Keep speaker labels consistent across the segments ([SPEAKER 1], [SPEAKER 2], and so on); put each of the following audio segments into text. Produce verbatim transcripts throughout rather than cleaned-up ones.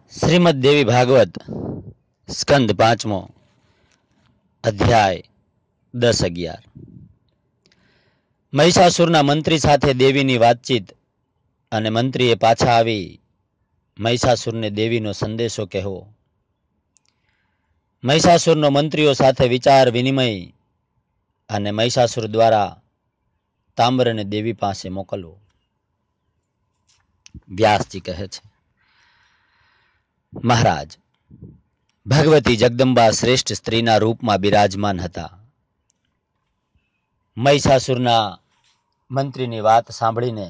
[SPEAKER 1] શ્રીમદ દેવી ભાગવત સ્કંદ પાંચમો અધ્યાય દસ અગિયાર. મહિષાસુરના મંત્રી સાથે દેવીની વાતચીત અને મંત્રીએ પાછા આવી મહિષાસુરને દેવીનો સંદેશો કહેવો. મહિષાસુરનો મંત્રીઓ સાથે વિચાર વિનિમય અને મહિષાસુર દ્વારા તામ્રને દેવી પાસે મોકલવો. વ્યાસજી કહે છે, મહારાજ, ભગવતી જગદંબા શ્રેષ્ઠ સ્ત્રીના રૂપમાં બિરાજમાન હતા. મહિષાસુરના મંત્રીની વાત સાંભળીને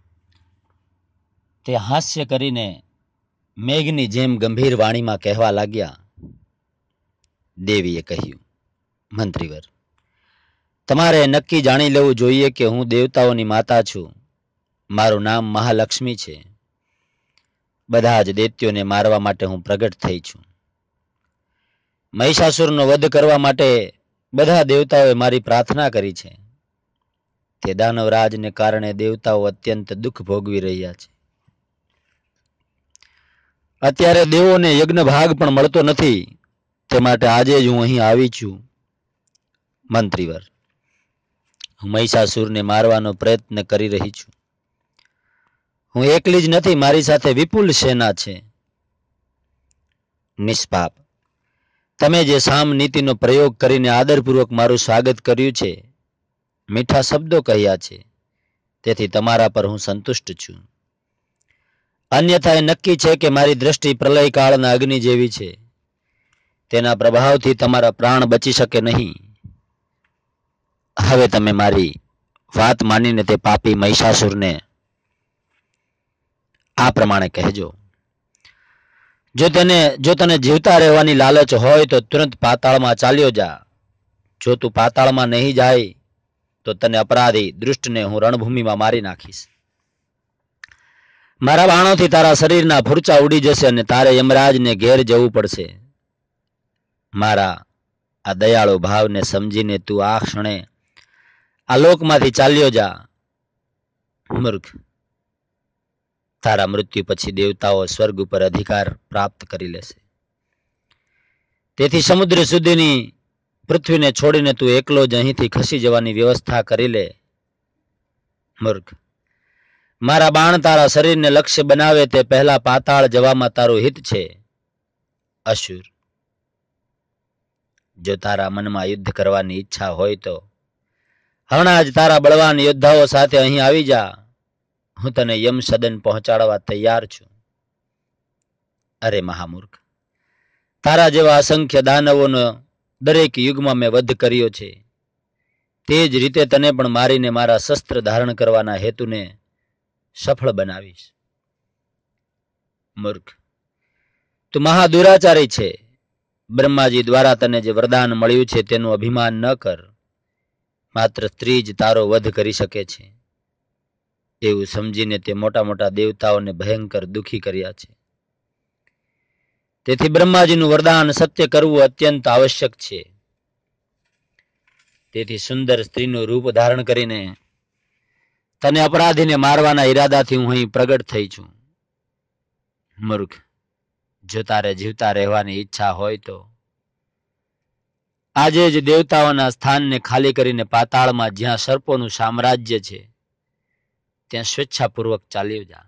[SPEAKER 1] તે હાસ્ય કરીને મેઘની જેમ ગંભીર વાણીમાં કહેવા લાગ્યા. દેવીએ કહ્યું, મંત્રીવર, તમારે નક્કી જાણી લેવું જોઈએ કે હું દેવતાઓની માતા છું. મારું નામ મહાલક્ષ્મી છે. બધા જ દૈત્યોને મારવા માટે હું પ્રગટ થઈ છું. મહિષાસુરનો વધ કરવા માટે બધા દેવતાઓએ મારી પ્રાર્થના કરી છે. તે દાનવરાજને કારણે દેવતાઓ અત્યંત દુઃખ ભોગવી રહ્યા છે. અત્યારે દેવોને યજ્ઞ ભાગ પણ મળતો નથી. તે માટે આજે જ હું અહીં આવી છું. મંત્રીવર, હું મહિષાસુરને મારવાનો પ્રયત્ન કરી રહી છું. હું એકલી જ નથી, મારી સાથે વિપુલ સેના છે. નિષ્પાપ, તમે જે સામ નીતિનો પ્રયોગ કરીને આદરપૂર્વક મારું સ્વાગત કર્યું છે, મીઠા શબ્દો કહ્યા છે, તેથી તમારા પર હું સંતુષ્ટ છું. અન્યથા એ નક્કી છે કે મારી દ્રષ્ટિ પ્રલયકાળના અગ્નિ જેવી છે. તેના પ્રભાવથી તમારા પ્રાણ બચી શકે નહીં. હવે તમે મારી વાત માનીને તે પાપી મહિષાસુરને આ પ્રમાણે કહેજો, જો તેને જો તને જીવતા રહેવાની લાલચ હોય તો તુરંત પાતાળમાં ચાલ્યો જા. જો તું પાતાળમાં નહીં જાય તો તને અપરાધી દુષ્ટને હું રણભૂમિમાં મારી નાખીશ. મારા બાણોથી તારા શરીરના ફૂરચા ઉડી જશે અને તારે યમરાજને ઘેર જવું પડશે. મારા આ દયાળુ ભાવને સમજીને તું આ ક્ષણે આ લોકમાંથી ચાલ્યો જા. મૂર્ખ, તારા મૃત્યુ પછી દેવતાઓ સ્વર્ગ ઉપર અધિકાર પ્રાપ્ત કરી લેશે. તેથી સમુદ્ર સુધીની પૃથ્વીને છોડીને તું એકલો જ અહીંથી ખસી જવાની વ્યવસ્થા કરી લે. મૂર્ખ, મારા બાણ તારા શરીરને લક્ષ્ય બનાવે તે પહેલા પાતાળ જવામાં તારું હિત છે. અસુર, જો તારા મનમાં યુદ્ધ કરવાની ઈચ્છા હોય તો હમણાં જ તારા બળવાન યોદ્ધાઓ સાથે અહીં આવી જા. હું તને યમ સદન પહોંચાડવા તૈયાર છું. અરે મહામૂર્ખ, તારા જેવા અસંખ્ય દાનવોનો દરેક યુગમાં મેં વધ કર્યો છે. તે જ રીતે તને પણ મારીને મારા શસ્ત્ર ધારણ કરવાના હેતુને સફળ બનાવીશ. મૂર્ખ, તું મહાદુરાચારી છે. બ્રહ્માજી દ્વારા તને જે વરદાન મળ્યું છે તેનું અભિમાન ન કર. માત્ર સ્ત્રી જ તારો વધ કરી શકે છે. એવું સમજીને તે મોટા મોટા દેવતાઓને ભયંકર દુઃખી કર્યા છે. તેથી બ્રહ્માજીનું વરદાન સત્ય કરવું અત્યંત આવશ્યક છે. તેથી સુંદર સ્ત્રીનું રૂપ ધારણ કરીને તને અપરાધીને મારવાના ઈરાદાથી હું અહીં પ્રગટ થઈ છું. મૂર્ખ, જો તારે જીવતા રહેવાની ઈચ્છા હોય તો આજે જ દેવતાઓના સ્થાનને ખાલી કરીને પાતાળમાં જ્યાં સર્પોનું સામ્રાજ્ય છે ત્યાં સ્વેચ્છાપૂર્વક ચાલ્યો જા.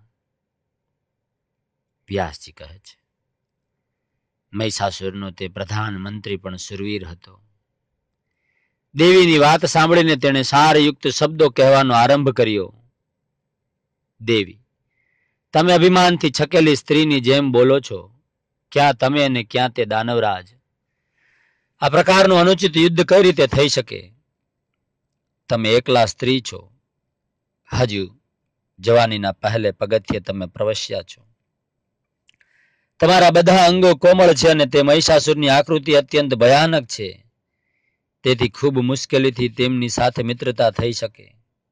[SPEAKER 1] વ્યાસજી કહે છે, મહિષાસુરનો તે પ્રધાનમંત્રી પણ સુરવીર હતો. દેવીની વાત સાંભળીને તેણે સારયુક્ત શબ્દો કહેવાનો આરંભ કર્યો. દેવી, તમે અભિમાનથી છકેલી સ્ત્રીની જેમ બોલો છો. ક્યાં તમે અને ક્યાં તે દાનવરાજ? આ પ્રકારનું અનુચિત યુદ્ધ કઈ રીતે થઈ શકે? તમે એકલા સ્ત્રી છો. હજુ જવાનીના પહેલે પગથિયે તમે પ્રવશ્યા છો. તમારા બધા અંગો કોમળ છે અને તે મહિષાસુરની આકૃતિ અત્યંત ભયાનક છે. તેથી ખૂબ મુશ્કેલીથી તેમની સાથે મિત્રતા થઈ શકે.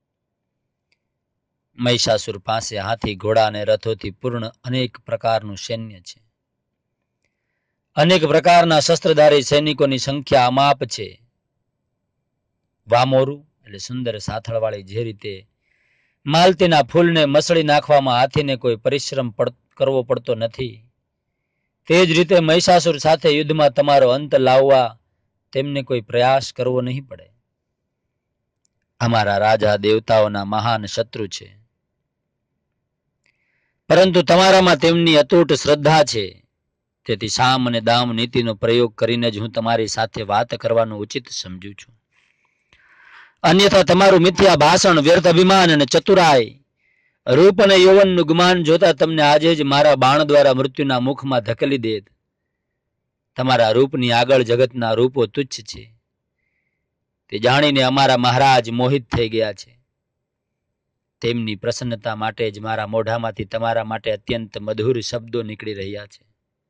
[SPEAKER 1] મહિષાસુર પાસે હાથી, ઘોડા અને રથોથી પૂર્ણ અનેક પ્રકારનું સૈન્ય છે. અનેક પ્રકારના શસ્ત્રધારી સૈનિકોની સંખ્યા અમાપ છે. વામોરું એટલે સુંદર સાથળવાળી જે રીતે માલતીના ફૂલને મસળી નાખવામાં હાથીને કોઈ પરિશ્રમ કરવો પડતો નથી, તે જ રીતે મહિષાસુર સાથે યુદ્ધમાં તમારો અંત લાવવા તેમને કોઈ પ્રયાસ કરવો નહીં પડે. અમારા રાજા દેવતાઓના મહાન શત્રુ છે, પરંતુ તમારામાં તેમની અતૂટ શ્રદ્ધા છે. તેથી સામ અને દામ નીતિનો પ્રયોગ કરીને જ હું તમારી સાથે વાત કરવાનું ઉચિત સમજુ છું. અન્યથા તમારું મિથ્યા ભાષણ, વ્યર્થ અભિમાન અને ચતુરાઈ, રૂપ અને યૌવનનું ગુમાન જોતા તમને આજે જ મારા બાણ દ્વારા મૃત્યુના મુખમાં ધકેલી દેત. તમારા રૂપની આગળ જગતના રૂપો તુચ્છ છે, તે જાણીને અમારા મહારાજ મોહિત થઈ ગયા છે. તેમની પ્રસન્નતા માટે જ મારા મોઢામાંથી તમારા માટે અત્યંત મધુર શબ્દો નીકળી રહ્યા છે.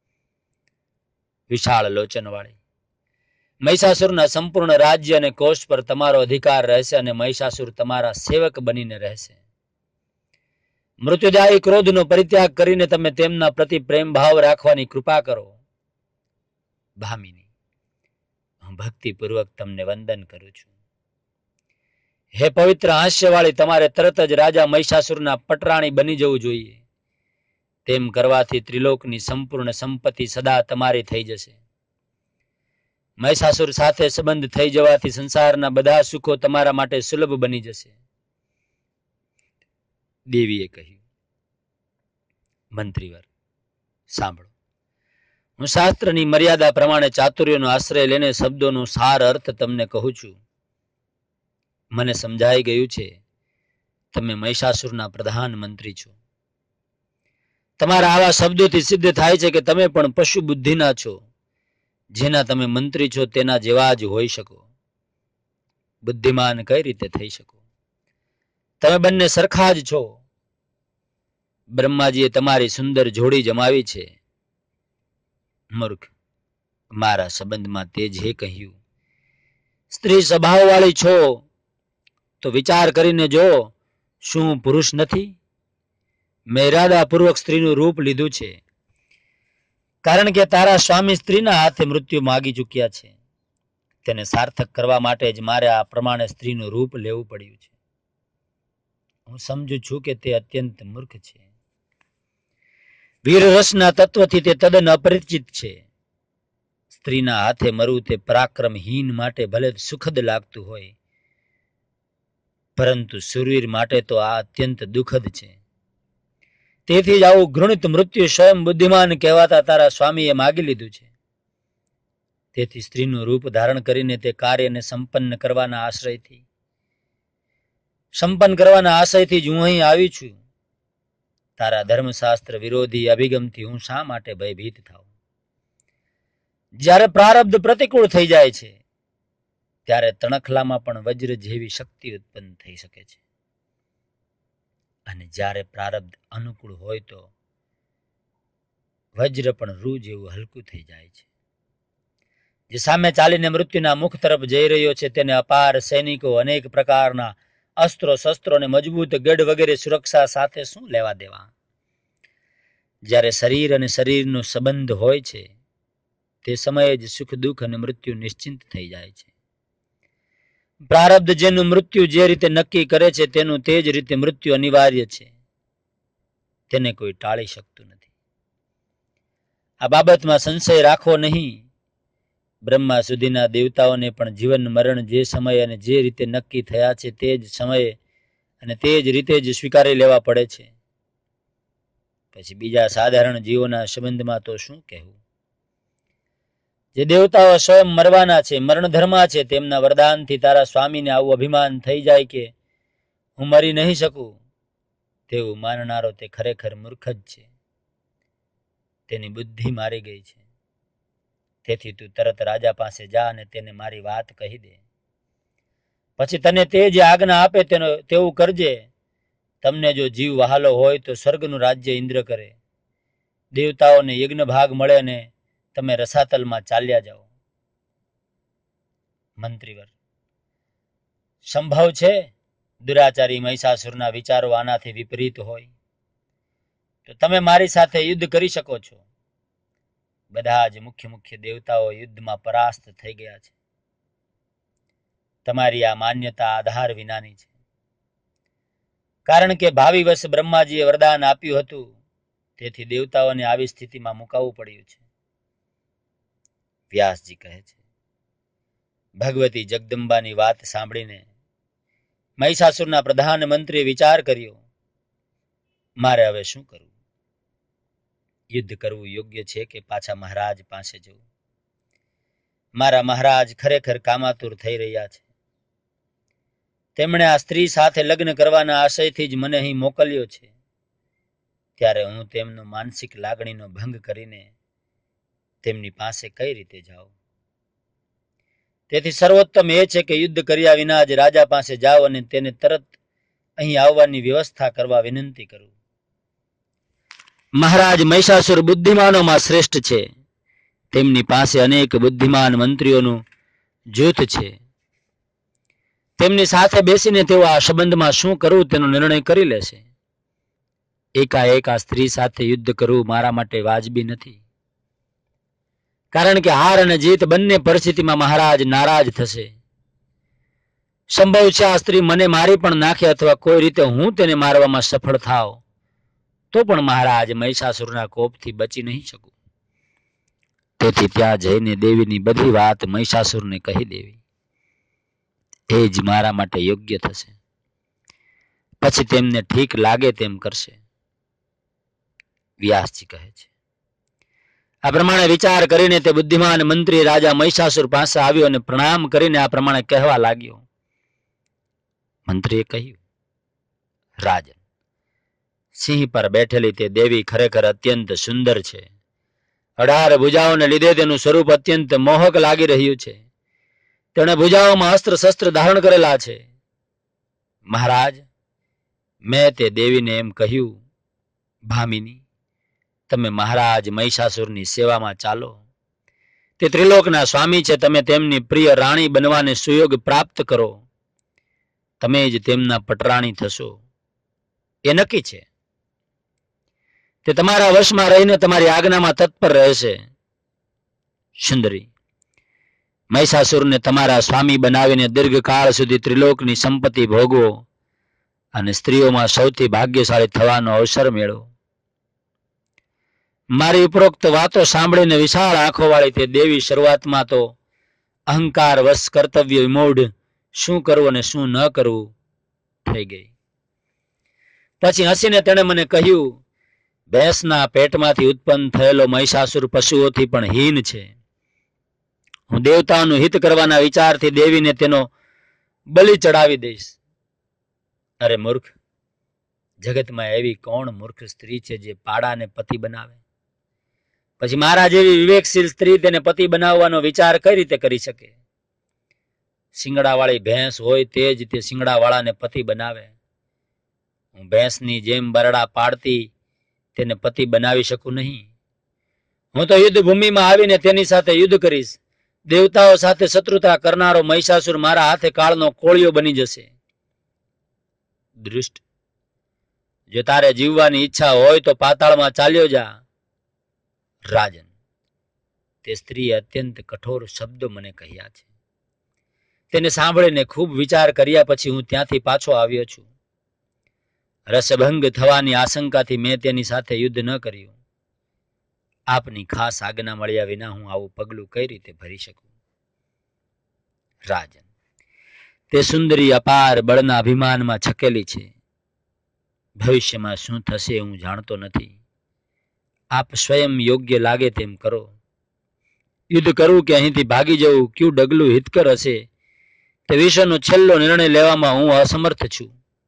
[SPEAKER 1] વિશાળ લોચનવાળી, મહિષાસુરના સંપૂર્ણ રાજ્ય અને કોષ પર તમારો અધિકાર રહેશે અને મહિષાસુર તમારા સેવક બનીને રહેશે. મૃત્યુદાયી ક્રોધનો પરિત્યાગ કરીને તમે તેમના પ્રતિ પ્રેમ ભાવ રાખવાની કૃપા કરો. ભામિની, હું ભક્તિપૂર્વક તમને વંદન કરું છું. હે પવિત્ર હાસ્યવાળી, તમારે તરત જ રાજા મહિષાસુરના પટરાણી બની જવું જોઈએ. તેમ કરવાથી ત્રિલોકની સંપૂર્ણ સંપત્તિ સદા તમારી થઈ જશે. મહિષાસુર સાથે સંબંધ થઈ જવાથી સંસારના બધા સુખો તમારા માટે સુલભ બની જશે. દેવીએ કહ્યું, મંત્રીવર સાંભળો, હું શાસ્ત્રની મર્યાદા પ્રમાણે ચાતુર્યનો આશ્રય લઈને શબ્દોનો સાર અર્થ તમને કહું છું. મને સમજાઈ ગયું છે, તમે મહિષાસુરના પ્રધાનમંત્રી છો. તમારા આવા શબ્દોથી સિદ્ધ થાય છે કે તમે પણ પશુ બુદ્ધિના છો. જેના તમે મંત્રી છો તેના જેવા જ હોઈ શકો. બુદ્ધિમાન કઈ રીતે થઈ શકો? તમે બંને સરખા જ છો. બ્રહ્માજીએ તમારી સુંદર જોડી જમાવી છે. મૂર્ખ, મારા સંબંધમાં તે જે કહ્યું, સ્ત્રી સ્વભાવવાળી છો તો વિચાર કરીને જો, શું પુરુષ નથી? મેં ઇરાદાપૂર્વક સ્ત્રીનું રૂપ લીધું છે, કારણ કે તારા સ્વામી સ્ત્રીના હાથે મૃત્યુ માગી ચૂક્યા છે. તેને સાર્થક કરવા માટે જ મારે આ પ્રમાણે સ્ત્રીનું રૂપ લેવું પડ્યું છે. હું સમજુ છું કે તે અત્યંત મૂર્ખ છે. વીર રસના તત્વથી તે તદ્દન અપરિચિત છે. સ્ત્રીના હાથે મરવું તે પરાક્રમહીન માટે ભલે સુખદ લાગતું હોય, પરંતુ સુરવીર માટે તો આ અત્યંત દુઃખદ છે. તેથી જ આવું ઘૃણિત મૃત્યુ સ્વયં બુદ્ધિમાન કહેવાતા તારા સ્વામીએ માગી લીધું છે. તેથી સ્ત્રીનું રૂપ ધારણ કરીને તે કાર્યને સંપન્ન કરવાના આશ્રયથી સંપન્ન કરવાના આશયથી જ હું અહીં આવી છું. તારા ધર્મશાસ્ત્ર વિરોધી અભિગમથી હું શા માટે ભયભીત થાઉં? જ્યારે પ્રારબ્ધ પ્રતિકૂળ થઈ જાય છે, ત્યારે તણખલામાં પણ વજ્ર જેવી શક્તિ ઉત્પન્ન થઈ શકે છે, અને જ્યારે પ્રારબ્ધ અનુકૂળ હોય તો વજ્ર પણ રૂ જેવું હલકું થઈ જાય છે. જે સામે ચાલીને મૃત્યુના મુખ તરફ જઈ રહ્યો છે, તેને અપાર સૈનિકો, અનેક પ્રકારના અસ્ત્રો શસ્ત્રો અને મજબૂત ગઢ વગેરે સુરક્ષા સાથે શું લેવા દેવા? જ્યારે શરીર અને શરીરનો સંબંધ હોય છે, તે સમયે જ સુખ દુઃખ અને મૃત્યુ નિશ્ચિંત થઈ જાય છે. પ્રારબ્ધ જેનું મૃત્યુ જે રીતે નક્કી કરે છે, તેનું તે જ રીતે મૃત્યુ અનિવાર્ય છે. તેને કોઈ ટાળી શકતું નથી. આ બાબતમાં સંશય રાખવો નહીં. બ્રહ્મા સુધીના દેવતાઓને પણ જીવન મરણ જે સમય અને જે રીતે નક્કી થયા છે, તે જ સમયે અને તે જ રીતે જ સ્વીકારી લેવા પડે છે. પછી બીજા સાધારણ જીવોના સંબંધમાં તો શું કહેવું? જે દેવતાઓ સ્વયં મરવાના છે, મરણ ધર્મા છે, તેમના વરદાનથી તારા સ્વામીને આવું અભિમાન થઈ જાય કે હું મરી નહીં શકું, તેવું માનનારો તે ખરેખર મૂર્ખ જ છે. તેની બુદ્ધિ મારી ગઈ છે. તેથી તું તરત રાજા પાસે જા અને તેને મારી વાત કહી દે. પછી તને તે જે આજ્ઞા આપે તેનો તેવું કરજે. તમને જો જીવ વહાલો હોય તો સ્વર્ગનું રાજ્ય ઇન્દ્ર કરે, દેવતાઓને યજ્ઞ ભાગ મળે અને તમે રસાતલમાં ચાલ્યા જાઓ. મંત્રીવર, સંભવ છે દુરાચારી મહિષાસુરના વિચારો આનાથી વિપરીત હોય? તો તમે મારી સાથે યુદ્ધ કરી શકો છો. બધા જ મુખ્ય મુખ્ય દેવતાઓ યુદ્ધમાં પરાસ્ત થઈ ગયા છે. તમારી આ માન્યતા આધાર વિનાની છે, કારણ કે ભાવિ વર્ષ બ્રહ્માજીએ વરદાન આપ્યું હતું, તેથી દેવતાઓને આવી સ્થિતિમાં મુકાવવું પડ્યું છે. વ્યાસજી કહે છે, ભગવતી જગદંબાની વાત સાંભળીને મહિષાસુરના પ્રધાનમંત્રીએ વિચાર કર્યો, મારે હવે શું કરવું? યુદ્ધ કરવું યોગ્ય છે કે પાછા મહારાજ પાસે જવું? મારા મહારાજ ખરેખર કામાતુર થઈ રહ્યા છે. તેમણે આ સ્ત્રી સાથે લગ્ન કરવાના આશયથી જ મને અહીં મોકલ્યો છે. ત્યારે હું તેમનો માનસિક લાગણીનો ભંગ કરીને તેમની પાસે કઈ રીતે જાઉં? તેથી સર્વોત્તમ એ છે કે યુદ્ધ કર્યા વિના જ રાજા પાસે જાઓ અને તેને તરત અહીં આવવાની વ્યવસ્થા કરવા વિનંતી કરું. મહારાજ મહિષાસુર બુદ્ધિમાનોમાં શ્રેષ્ઠ છે. તેમની પાસે અનેક બુદ્ધિમાન મંત્રીઓનું જૂથ છે. તેમની સાથે બેસીને તેઓ આ સંબંધમાં શું કરવું તેનો નિર્ણય કરી લેશે. એકાએક આ સ્ત્રી સાથે યુદ્ધ કરવું મારા માટે વાજબી નથી, કારણ કે હાર અને જીત બંને પરિસ્થિતિમાં મહારાજ નારાજ થશે. સંભવ છે આ સ્ત્રી મને મારી પણ નાખે અથવા કોઈ રીતે હું તેને મારવામાં સફળ થાવ તો પણ મહારાજ મહિષાસુરના કોપથી બચી નહીં શકું. તેથી ત્યાં જઈને દેવીની બધી વાત મહિષાસુરને કહી દેવી, એ જ મારા માટે યોગ્ય થશે. પછી તેમને ઠીક લાગે તેમ કરશે. વ્યાસજી કહે છે, આ પ્રમાણે વિચાર કરીને તે બુદ્ધિમાન મંત્રી રાજા મહિષાસુર પાસે આવ્યો અને પ્રણામ કરીને આ પ્રમાણે કહેવા લાગ્યો. મંત્રીએ કહ્યું, રાજન, સિંહ પર બેઠેલી તે દેવી ખરેખર અત્યંત સુંદર છે. અઢાર ભુજાઓને લીધે તેનું સ્વરૂપ અત્યંત મોહક લાગી રહ્યું છે. તેણે ભુજાઓમાં અસ્ત્ર શસ્ત્ર ધારણ કરેલા છે. મહારાજ, મેં તે દેવીને એમ કહ્યું, ભામિની, તમે મહારાજ મહિષાસુરની સેવામાં ચાલો. તે ત્રિલોકના સ્વામી છે. તમે તેમની પ્રિય રાણી બનવાને સુયોગ પ્રાપ્ત કરો. તમે જ તેમના પટરાણી થશો એ નક્કી છે. તે તમારા વશમાં રહીને તમારી આજ્ઞામાં તત્પર રહેશે. સુંદરી, મહિષાસુરને તમારા સ્વામી બનાવીને દીર્ઘકાળ સુધી ત્રિલોકની સંપત્તિ ભોગવો અને સ્ત્રીઓમાં સૌથી ભાગ્યશાળી થવાનો અવસર મેળવો. મારી ઉપરોક્ત વાતો સાંભળીને વિશાળ આંખો વાળી તે દેવી શરૂઆતમાં તો અહંકાર વશ કર્તવ્ય વિમૂઢ શું કરવું અને શું ન કરવું થઈ ગઈ. પછી હસીને તેણે મને કહ્યું, ભેંસના પેટમાંથી ઉત્પન્ન થયેલો મહિષાસુર પશુઓથી પણ હીન છે. હું દેવતાઓનું હિત કરવાના વિચારથી દેવીને તેનો બલિ ચડાવી દઈશ. અરે મૂર્ખ, જગતમાં એવી કોણ મૂર્ખ સ્ત્રી છે જે પાડાને પતિ બનાવે? પછી મારા જેવી વિવેકશીલ સ્ત્રી તેને પતિ બનાવવાનો વિચાર કઈ રીતે કરી શકે? શિંગડાવાળી ભેંસ હોય તે જ તે શિંગડાવાળાને પતિ બનાવે. હું ભેંસની જેમ બરડા પાડતી તેને પતિ બનાવી શકું નહીં. હું તો યુદ્ધ ભૂમિમાં આવીને તેની સાથે યુદ્ધ કરીશ. દેવતાઓ સાથે શત્રુતા કરનારો મહિષાસુર મારા હાથે કાળનો કોળિયો બની જશે. દૃષ્ટ, જો તારે જીવવાની ઈચ્છા હોય તો પાતાળમાં ચાલ્યો જા. રાજન, તે સ્ત્રીએ અત્યંત કઠોર શબ્દો મને કહ્યા છે. તેને સાંભળીને ખૂબ વિચાર કર્યા પછી હું ત્યાંથી પાછો આવ્યો છું. રસભંગ થવાની આશંકાથી મેં તેની સાથે યુદ્ધ ન કર્યું. આપની ખાસ આજ્ઞા મળ્યા વિના હું આવું પગલું કઈ રીતે ભરી શકું? રાજન, તે સુંદરી અપાર બળના અભિમાનમાં છકેલી છે. ભવિષ્યમાં શું થશે હું જાણતો નથી. આપ સ્વયં યોગ્ય લાગે તેમ કરો. યુદ્ધ કરવું કે અહીંથી ભાગી જવું કયું ડગલું હિતકર હશે તે વિષયનો છેલ્લો નિર્ણય લેવામાં હું અસમર્થ છું.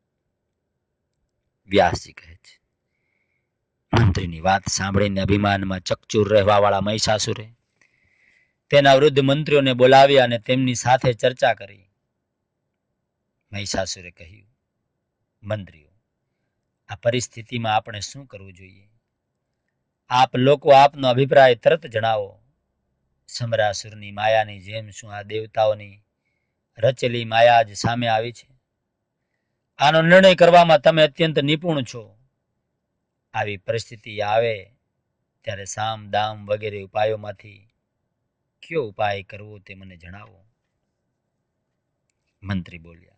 [SPEAKER 1] વ્યાસજી કહે છે, મંત્રીની વાત સાંભળીને અભિમાનમાં ચકચૂર રહેવા વાળા મહિષાસુરે તેના વૃદ્ધ મંત્રીઓને બોલાવ્યા અને તેમની સાથે ચર્ચા કરી. મહિષાસુરે કહ્યું, મંત્રીઓ, આ પરિસ્થિતિમાં આપણે શું કરવું જોઈએ? આપ લોકો આપનો અભિપ્રાય તરત જણાવો. સમરાસુરની માયાની જેમ શું આ દેવતાઓની રચેલી માયા જ સામે આવી છે? આનો નિર્ણય કરવામાં તમે અત્યંત નિપુણ છો. આવી પરિસ્થિતિ આવે ત્યારે સામ દામ વગેરે ઉપાયોમાંથી કયો ઉપાય કરવો તે મને જણાવો. મંત્રી બોલ્યા,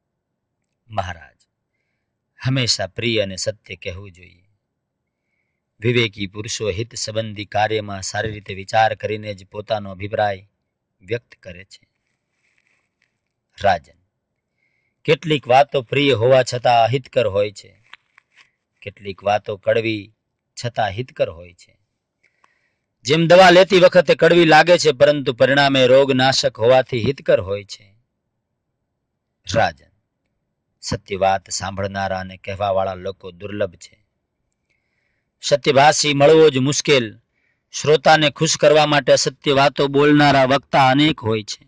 [SPEAKER 1] મહારાજ, હંમેશા પ્રિય અને સત્ય કહેવું જોઈએ. વિવેકી પુરુષો હિત સંબંધી કાર્યમાં સારી રીતે વિચાર કરીને જ પોતાનો અભિપ્રાય વ્યક્ત કરે છે. રાજન, કેટલીક વાતો પ્રિય હોવા છતાં અહિતકર હોય છે. કેટલીક વાતો કડવી છતાં હિતકર હોય છે. જેમ દવા લેતી વખતે કડવી લાગે છે, પરંતુ પરિણામે રોગનાશક હોવાથી હિતકર હોય છે. રાજન, સત્ય વાત સાંભળનારા અને કહેવાવાળા લોકો દુર્લભ છે. સત્યભાષી મળવો જ મુશ્કેલ. શ્રોતાને ખુશ કરવા માટે સત્ય વાતો બોલનારા વક્તા અનેક હોય છે.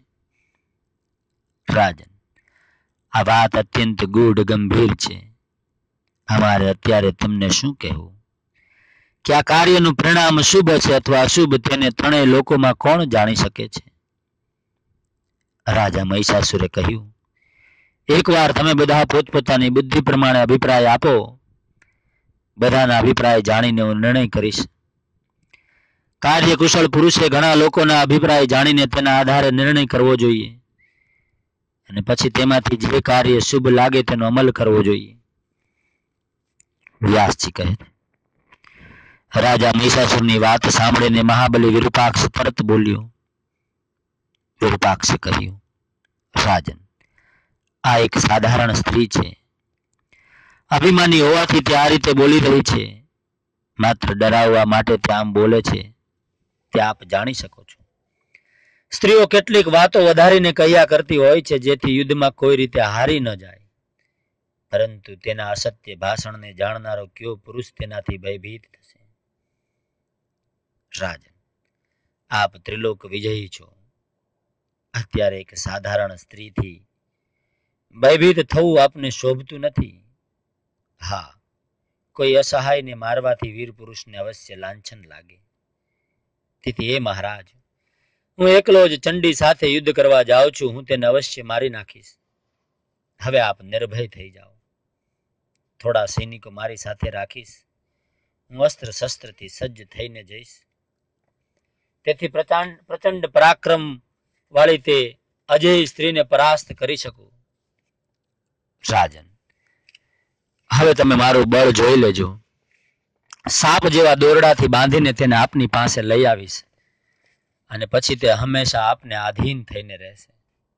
[SPEAKER 1] રાજન, આ વાત અત્યંત ગૂઢ ગંભીર છે. અમારે અત્યારે તમને શું કહેવું કે આ કાર્યનું પરિણામ શુભ છે અથવા અશુભ તેને ત્રણેય લોકોમાં કોણ જાણી શકે છે? રાજા મહિષાસુરે કહ્યું, એકવાર તમે બધા પોતપોતાની બુદ્ધિ પ્રમાણે અભિપ્રાય આપો. બધાના અભિપ્રાય જાણીને હું નિર્ણય કરીશ. કાર્યકુશળ પુરુષે ઘણા લોકોના અભિપ્રાય જાણીને તેના આધારે નિર્ણય કરવો જોઈએ અને પછી તેમાંથી જે કાર્ય શુભ લાગે તેનો અમલ કરવો જોઈએ. વ્યાસજી કહે, રાજા મહિષાસુરની વાત સાંભળીને મહાબલી વિરૂપાક્ષ તરત બોલ્યો. વિરૂપાક્ષે કહ્યું, રાજન, આ એક સાધારણ સ્ત્રી છે. અભિમાની હોવાથી તે આ રીતે બોલી રહી છે. માત્ર ડરાવવા માટે તે આમ બોલે છે તે આપ જાણી શકો છો. સ્ત્રીઓ કેટલીક વાતો વધારીને કહ્યા કરતી હોય છે જેથી યુદ્ધમાં કોઈ રીતે હારી ન જાય, પરંતુ તેના અસત્ય ભાષણને જાણનારો કયો પુરુષ તેનાથી ભયભીત થશે? રાજન, આપ ત્રિલોક વિજયી છો. અત્યારે એક સાધારણ સ્ત્રીથી ભયભીત થવું આપને શોભતું નથી. હા, કોઈ અસહાયને મારવાથી વીર પુરુષને અવશ્ય લાંછન લાગે. તેથી એ મહારાજ, હું એકલો જ ચંડી સાથે યુદ્ધ કરવા જાઉં છું. હું તેને અવશ્ય મારી નાખીશ. હવે આપ નિર્ભય થઈ જાઓ. થોડા સૈનિકો મારી સાથે રાખીશ. હું અસ્ત્ર શસ્ત્રથી સજ્જ થઈને જઈશ. તેથી પ્રચંડ પ્રચંડ પરાક્રમ વાળી તે અજેય સ્ત્રીને પરાસ્ત કરી શકું. રાજન, હવે તમે મારું બળ જોઈ લેજો. સાપ જેવા દોરડાથી બાંધીને તેને આપની પાસે લઈ આવીશ અને પછી તે હંમેશા આપને આધીન થઈને રહેશે.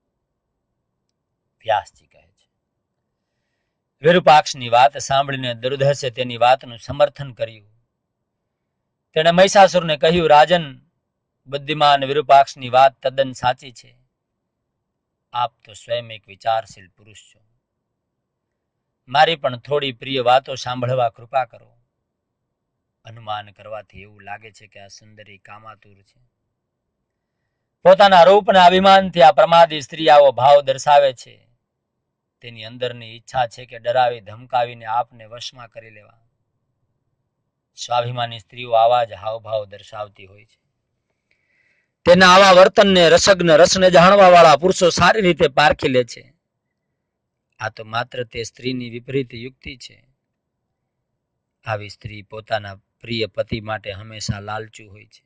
[SPEAKER 1] વ્યાસજી કહે છે, વિરૂપાક્ષની વાત સાંભળીને દુર્ધર્ષે તેની વાતનું સમર્થન કર્યું. તેણે મહિષાસુરને કહ્યું, રાજન, બુદ્ધિમાન વિરૂપાક્ષની વાત તદ્દન સાચી છે. આપ તો સ્વયં એક વિચારશીલ પુરુષ છો. મારી પણ થોડી પ્રિય વાતો સાંભળવા કૃપા કરો. અનુમાન કરવાથી એવું લાગે છે કે આ સુંદરી કામાતુર છે. પોતાના રૂપના અભિમાનથી આ પ્રમાદી સ્ત્રી આવો ભાવ દર્શાવે છે. તેની અંદરની ઈચ્છા છે કે ડરાવી ધમકાવીને આપને વશમાં કરી લેવા. સ્વાભિમાની સ્ત્રીઓ આવા જ હાવભાવ દર્શાવતી હોય છે. તેના આવા વર્તનને રસજ્ઞ રસને જાણવા વાળા પુરુષો સારી રીતે પારખી લે છે. આ તો માત્ર તે સ્ત્રીની વિપરીત યુક્તિ છે. આવી સ્ત્રી પોતાના પ્રિય પતિ માટે હંમેશા લાલચુ હોય છે.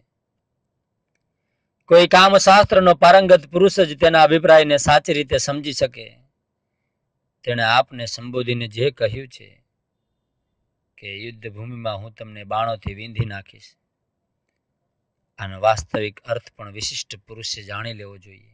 [SPEAKER 1] કોઈ કામશાસ્ત્રનો પારંગત પુરુષ જ તેના અભિપ્રાયને સાચી રીતે સમજી શકે. તેણે આપને સંબોધીને જે કહ્યું છે કે યુદ્ધ ભૂમિમાં હું તમને બાણોથી વીંધી નાખીશ, આનો વાસ્તવિક અર્થ પણ વિશિષ્ટ પુરુષે જાણી લેવો જોઈએ.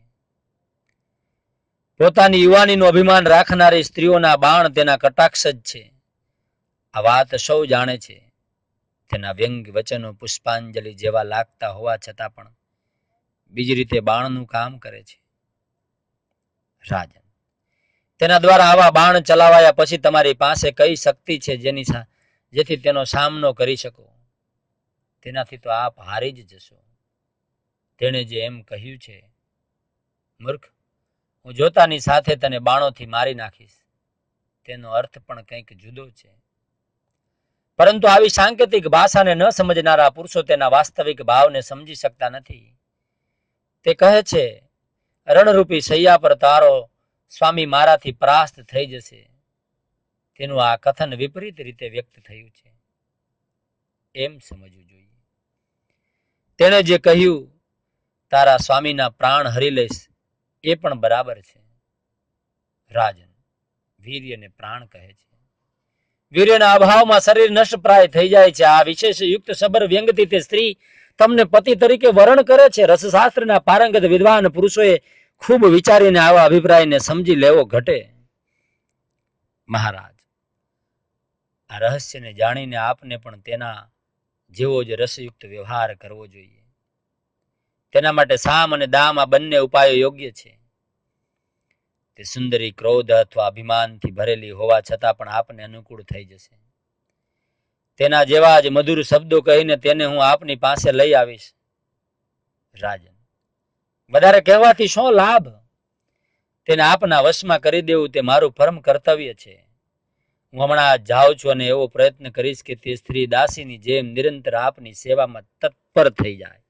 [SPEAKER 1] પોતાની યુવાનીનું અભિમાન રાખનારી સ્ત્રીઓના બાણ તેના કટાક્ષ જ છે. આ વાત સૌ જાણે છે. તેના વ્યંગ વચનો પુષ્પાંજલિ જેવા લાગતા હોવા છતાં પણ બીજી રીતે બાણનું કામ કરે છે. રાજન, તેના દ્વારા આવા બાણ ચલાવાયા પછી તમારી પાસે કઈ શક્તિ છે જેની જેથી તેનો સામનો કરી શકો? તેનાથી તો આપ હારી જ જશો. તેણે જે એમ કહ્યું છે, મૂર્ખ, હું જોતાની સાથે તને બાણોથી મારી નાખીશ, તેનો અર્થ પણ કંઈક જુદો છે. પરંતુ આવી સાંકેતિક ભાષાને ન સમજનારા પુરુષો તેના વાસ્તવિક ભાવને સમજી શકતા નથી. તે કહે છે, રણરૂપી સૈયા પર તારો સ્વામી મારાથી પરાસ્ત થઈ જશે. તેનું આ કથન વિપરીત રીતે વ્યક્ત થયું છે એમ સમજવું જોઈએ. તેણે જે કહ્યું, તારા સ્વામીના પ્રાણ હરી લઈશ, એ પણ બરાબર છે. રાજન, વીર્યને પ્રાણ કહે છે. વીર્યના અભાવમાં શરીર નષ્ટપ્રાય થઈ જાય છે. આ વિશેષ યુક્ત સબર વ્યંગથી તે સ્ત્રી તમને પતિ તરીકે વરણ કરે છે. રસશાસ્ત્રના પારંગત વિદ્વાન પુરુષોએ ખૂબ વિચારીને આવા અભિપ્રાયને સમજી લેવો ઘટે. મહારાજ, આ રહસ્યને જાણીને આપને પણ તેના જેવો જ રસયુક્ત વ્યવહાર કરવો જોઈએ. તેના માટે સામ અને દામ આ બંને ઉપાયો યોગ્ય છે. તે સુંદરી ક્રોધ અથવા અભિમાનથી ભરેલી હોવા છતાં પણ આપને અનુકૂળ થઈ જશે. તેના જેવા જ મધુર શબ્દો કહીને તેને હું આપની પાસે લઈ આવીશ. રાજન, વધારે કહેવાથી શું લાભ? તેને આપના વશમાં કરી દેવું તે મારું પરમ કર્તવ્ય છે. હું હમણાં જાઉં છું અને એવો પ્રયત્ન કરીશ કે તે સ્ત્રી દાસીની જેમ નિરંતર આપની સેવામાં તત્પર થઈ જાય.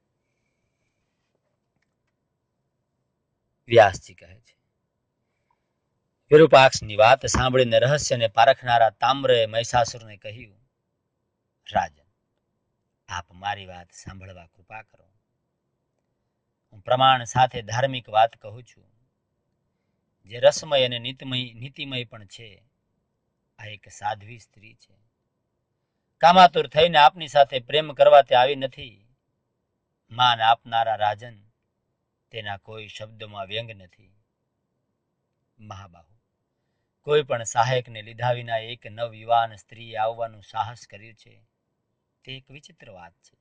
[SPEAKER 1] વ્યાસજી કહે છે, વિરૂપાક્ષની વાત સાંભળીને રહસ્યને પારખનારા તામ્રએ મહિષાસુરને કહ્યું, રાજન, આપ મારી વાત સાંભળવા કૃપા કરો. હું પ્રમાણ સાથે ધાર્મિક વાત કહું છું, જે રસમય અને નીતિમય નીતિમય પણ છે. આ એક સાધ્વી સ્ત્રી છે. કામાતુર થઈને આપની સાથે પ્રેમ કરવા તે આવી નથી. માન આપનારા રાજન, તેના કોઈ શબ્દોમાં વ્યંગ નથી. મહાબાહુ, કોઈ પણ સહાયકને લીધા વિના એક નવ યુવાન સ્ત્રીએ આવવાનું સાહસ કર્યું છે, તે એક વિચિત્ર વાત છે.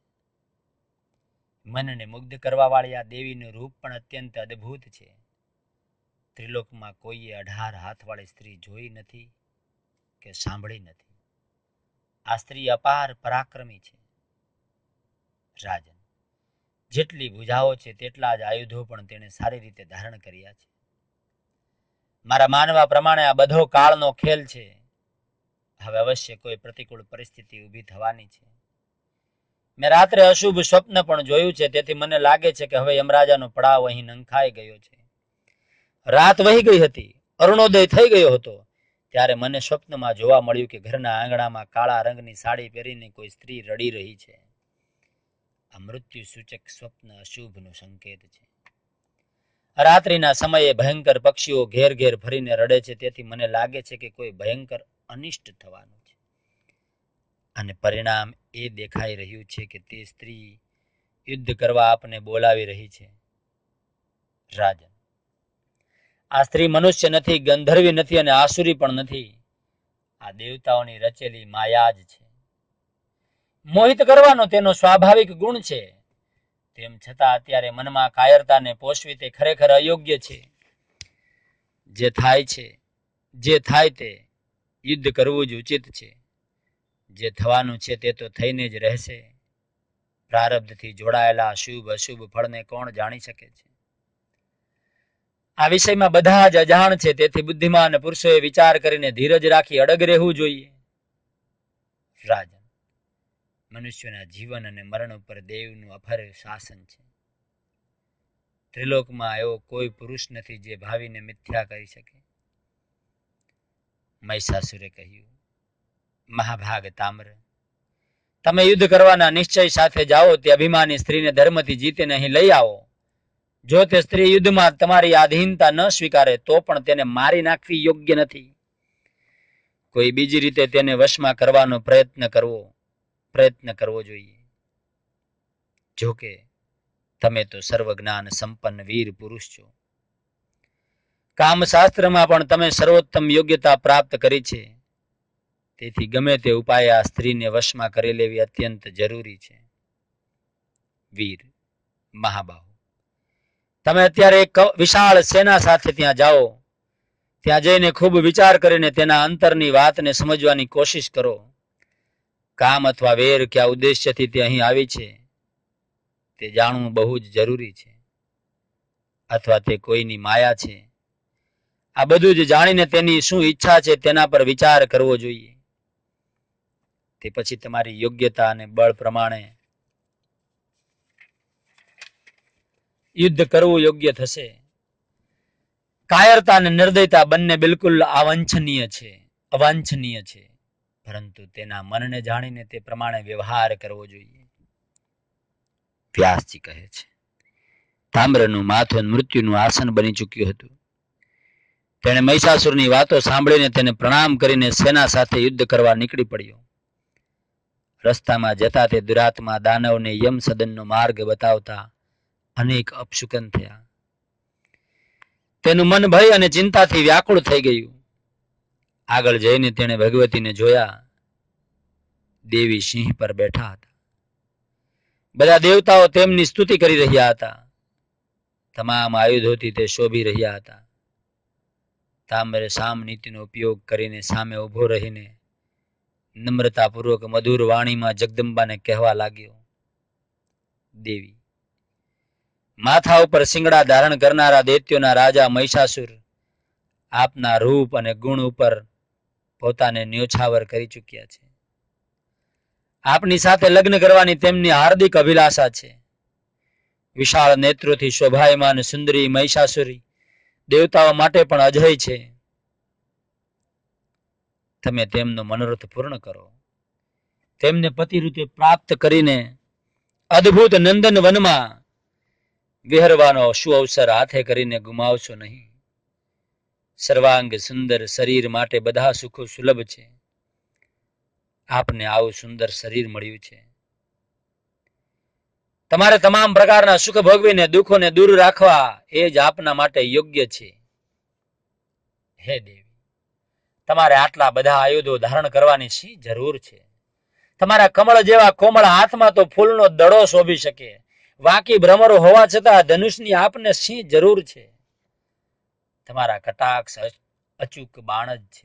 [SPEAKER 1] મનને મુગ્ધ કરવા વાળી આ દેવીનું રૂપ પણ અત્યંત અદ્ભુત છે. ત્રિલોકમાં કોઈએ અઢાર હાથવાળી સ્ત્રી જોઈ નથી કે સાંભળી નથી. આ સ્ત્રી અપાર પરાક્રમી છે. રાજન, જેટલી ભુજાઓ છે તેટલા જ આયુધો પણ તેણે સારી રીતે ધારણ કર્યા છે. મારા માનવા પ્રમાણે આ બધો કાળનો ખેલ છે. હવે અવશ્ય કોઈ પ્રતિકૂળ પરિસ્થિતિ ઊભી થવાની છે. મેં રાત્રે અશુભ સ્વપ્ન પણ જોયું છે, તેથી મને લાગે છે કે હવે યમરાજાનો પડાવ અહીં નંખાઈ ગયો છે. રાત વહી ગઈ હતી, અરુણોદય થઈ ગયો હતો, ત્યારે મને સ્વપ્નમાં જોવા મળ્યું કે ઘરના આંગણામાં કાળા રંગની સાડી પહેરીને કોઈ સ્ત્રી રડી રહી છે. આ મૃત્યુ સૂચક સ્વપ્ન અશુભનો સંકેત છે. રાત્રિના સમયે ભયંકર પક્ષીઓ ઘેર ઘેર ફરીને રડે છે, તેથી મને લાગે છે કે કોઈ ભયંકર અનિષ્ટ થવાનું છે. અને પરિણામ એ દેખાઈ રહ્યું છે કે તે સ્ત્રી યુદ્ધ કરવા આપને બોલાવી રહી છે. રાજન, આ સ્ત્રી મનુષ્ય નથી, ગંધર્વી નથી અને આસુરી પણ નથી. આ દેવતાઓની રચેલી માયા જ છે. મોહિત કરવાનો તેનો સ્વાભાવિક ગુણ છે. તેમ છતાં અત્યારે મનમાં કાયરતાને પોષવી તે ખરેખર અયોગ્ય છે. જે થાય છે, જે થાય તે યુદ્ધ કરવું જ ઉચિત છે. જે થવાનું છે તે તો થઈને જ રહેશે. પ્રારબ્ધથી જોડાયેલા શુભ અશુભ ફળને કોણ જાણી શકે છે? આ વિષયમાં બધા જ અજાણ છે, તેથી બુદ્ધિમાન પુરુષોએ વિચાર કરીને ધીરજ રાખી અડગ રહેવું જોઈએ. રાજન, મનુષ્યના જીવન અને મરણ ઉપર દેવનું અફર શાસન છે. ત્રિલોકમાં એવો કોઈ પુરુષ નથી જે ભાવિને મિથ્યા કરી શકે. મહિષાસુરે કહ્યું, મહાભાગ તામ્ર, તમે યુદ્ધ કરવાના નિશ્ચય સાથે જાઓ. તે અભિમાની સ્ત્રીને ધર્મથી જીતીને અહીં લઈ આવો. જો તે સ્ત્રી યુદ્ધમાં તમારી આધીનતા ન સ્વીકારે તો પણ તેને મારી નાખવી યોગ્ય નથી. કોઈ બીજી રીતે તેને વશમાં કરવાનો પ્રયત્ન કરવો પ્રયત્ન કરવો જોઈએ. જોકે તમે તો સર્વજ્ઞાન સંપન્ન વીર પુરુષ છો. કામશાસ્ત્રમાં પણ તમે સર્વોત્તમ યોગ્યતા પ્રાપ્ત કરી છે. તેથી ગમે તે ઉપાય આ સ્ત્રીને વશમાં કરી લેવી અત્યંત જરૂરી છે. વીર, મહાબાહુ, તમે અત્યારે એક વિશાળ સેના સાથે ત્યાં જાઓ. ત્યાં જઈને ખૂબ વિચાર કરીને તેના અંતરની વાતને સમજવાની કોશિશ કરો. કામ અથવા વેર કયા ઉદ્દેશ્યથી તે અહીં આવી છે તે જાણવું બહુ જ જરૂરી છે. અથવા તે કોઈની માયા છે. આ બધું જ જાણીને તેની શું ઈચ્છા છે તેના પર વિચાર કરવો જોઈએ. તે પછી તમારી યોગ્યતા અને બળ પ્રમાણે યુદ્ધ કરવું યોગ્ય થશે. કાયરતા અને નિર્દયતા બંને બિલકુલ અવાંછનીય છે અવાંછનીય છે પરંતુ તેના મનને જાણીને તે પ્રમાણે વ્યવહાર કરવો જોઈએ. વ્યાસજી કહે છે, તામ્રનું માથું મૃત્યુનું આસન બની ચૂક્યું હતું. તેણે મહિષાસુરની વાતો સાંભળીને તેને પ્રણામ કરીને સેના સાથે યુદ્ધ કરવા નીકળી પડ્યો. રસ્તામાં જતા તે દુરાત્મા દાનવને યમ સદનનો માર્ગ બતાવતા અનેક અપશુકન થયા. તેનું મન ભય અને ચિંતાથી વ્યાકુળ થઈ ગયું. આગળ જઈને તેણે ભગવતીને જોયા. દેવી સિંહ પર બેઠા હતા. બધા દેવતાઓ તેમની સ્તુતિ કરી રહ્યા હતા. તમામ આયુધોથી તે શોભી રહ્યા હતા. તામ્ર સામ નીતિનો ઉપયોગ કરીને સામે ઉભો રહીને નમ્રતાપૂર્વક મધુર વાણીમાં જગદંબાને કહેવા લાગ્યો, દેવી, માથા ઉપર શિંગડા ધારણ કરનારા દૈત્યોના રાજા મહિષાસુર આપના રૂપ અને ગુણ ઉપર પોતાને ન્યોછાવર કરી ચૂક્યા છે. આપની સાથે લગ્ન કરવાની તેમની હાર્દિક અભિલાષા છે. વિશાળ નેત્રોથી શોભાયમાન સુંદરી મહિષાસુરી દેવતાઓ માટે પણ અજય છે. તમે તેમનો મનોરથ પૂર્ણ કરો. તેમને પતિ રૂપે પ્રાપ્ત કરીને અદ્ભુત નંદન વનમાં વિહરવાનો શું અવસર હાથે કરીને ગુમાવશો નહીં. સર્વાંગ સુંદર શરીર માટે બધા સુખો સુલભ છે. આપને આવું સુંદર શરીર મળ્યું છે. તમારે તમામ પ્રકારના સુખ ભોગવીને દુઃખોને દૂર રાખવા એ જ આપના માટે યોગ્ય છે. હે દેવી, તમારે આટલા બધા આયુધો ધારણ કરવાની શી જરૂર છે? તમારા કમળ જેવા કોમળ હાથમાં તો ફૂલનો દડો શોભી શકે. વાકી ભ્રમરો હોવા છતાં ધનુષની આપને શી જરૂર છે? તમારા કટાક્ષ અચૂક બાણ જ છે.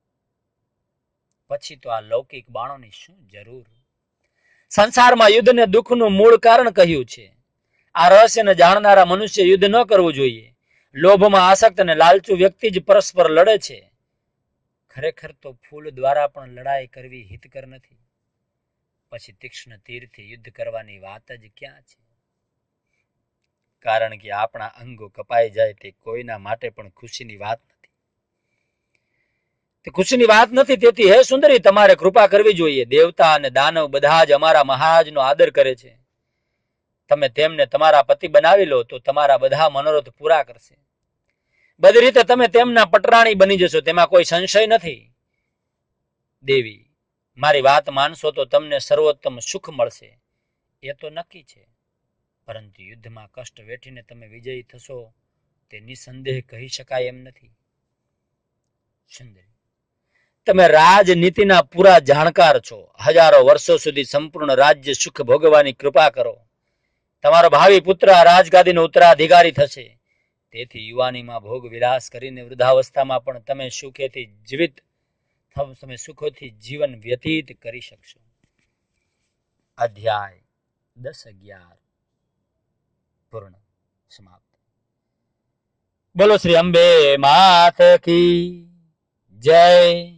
[SPEAKER 1] પછી તો આ લૌકિક બાણોની શું જરૂર? સંસારમાં યુદ્ધ ને દુઃખનું મૂળ કારણ કહ્યું છે. આ રહસ્યને જાણનારા મનુષ્ય યુદ્ધ ન કરવું જોઈએ. લોભમાં આસક્ત અને લાલચુ વ્યક્તિ જ પરસ્પર લડે છે. ખરેખર તો ફૂલ દ્વારા પણ લડાઈ કરવી હિતકર નથી. પછી તીક્ષ્ણ તીરથી યુદ્ધ કરવાની વાત જ ક્યાં છે? કારણ કે આપણા અંગો કપાઈ જાય તે કોઈના માટે પણ ખુશીની વાત નથી. તે ખુશીની વાત નથી. તેથી હે સુંદરી, તમારે કૃપા કરવી જોઈએ. દેવતા અને દાનવ બધા જ અમારા મહારાજનો આદર કરે છે. તમે તેમને તમારા પતિ બનાવી લો તો તમારા બધા મનોરથ પૂરા કરશે. બધી રીતે તમે તેમના પટરાણી બની જશો, તેમાં કોઈ સંશય નથી. દેવી, મારી વાત માનશો તો તમને સર્વોત્તમ સુખ મળશે એ તો નક્કી છે. પરંતુ યુદ્ધમાં કષ્ટ વેઠીને તમે વિજયી થશો તે નિસંદેહ કહી શકાય એમ નથી. સુંદરી, તમે રાજનીતિના પૂરા જાણકાર છો. હજારો વર્ષો સુધી સંપૂર્ણ રાજ્ય સુખ ભોગવવાની કૃપા કરો. તમારો ભાવિ પુત્ર આ રાજગાદીનો ઉત્તરાધિકારી થશે. તેથી યુવાનીમાં ભોગ વિલાસ કરીને વૃદ્ધાવસ્થામાં પણ તમે સુખેથી જીવિત તમે સુખોથી જીવન વ્યતીત કરી શકશો. અધ્યાય દસ અગિયાર પૂર્ણ સમાપ્ત. બોલો શ્રી અંબે માત કી જય.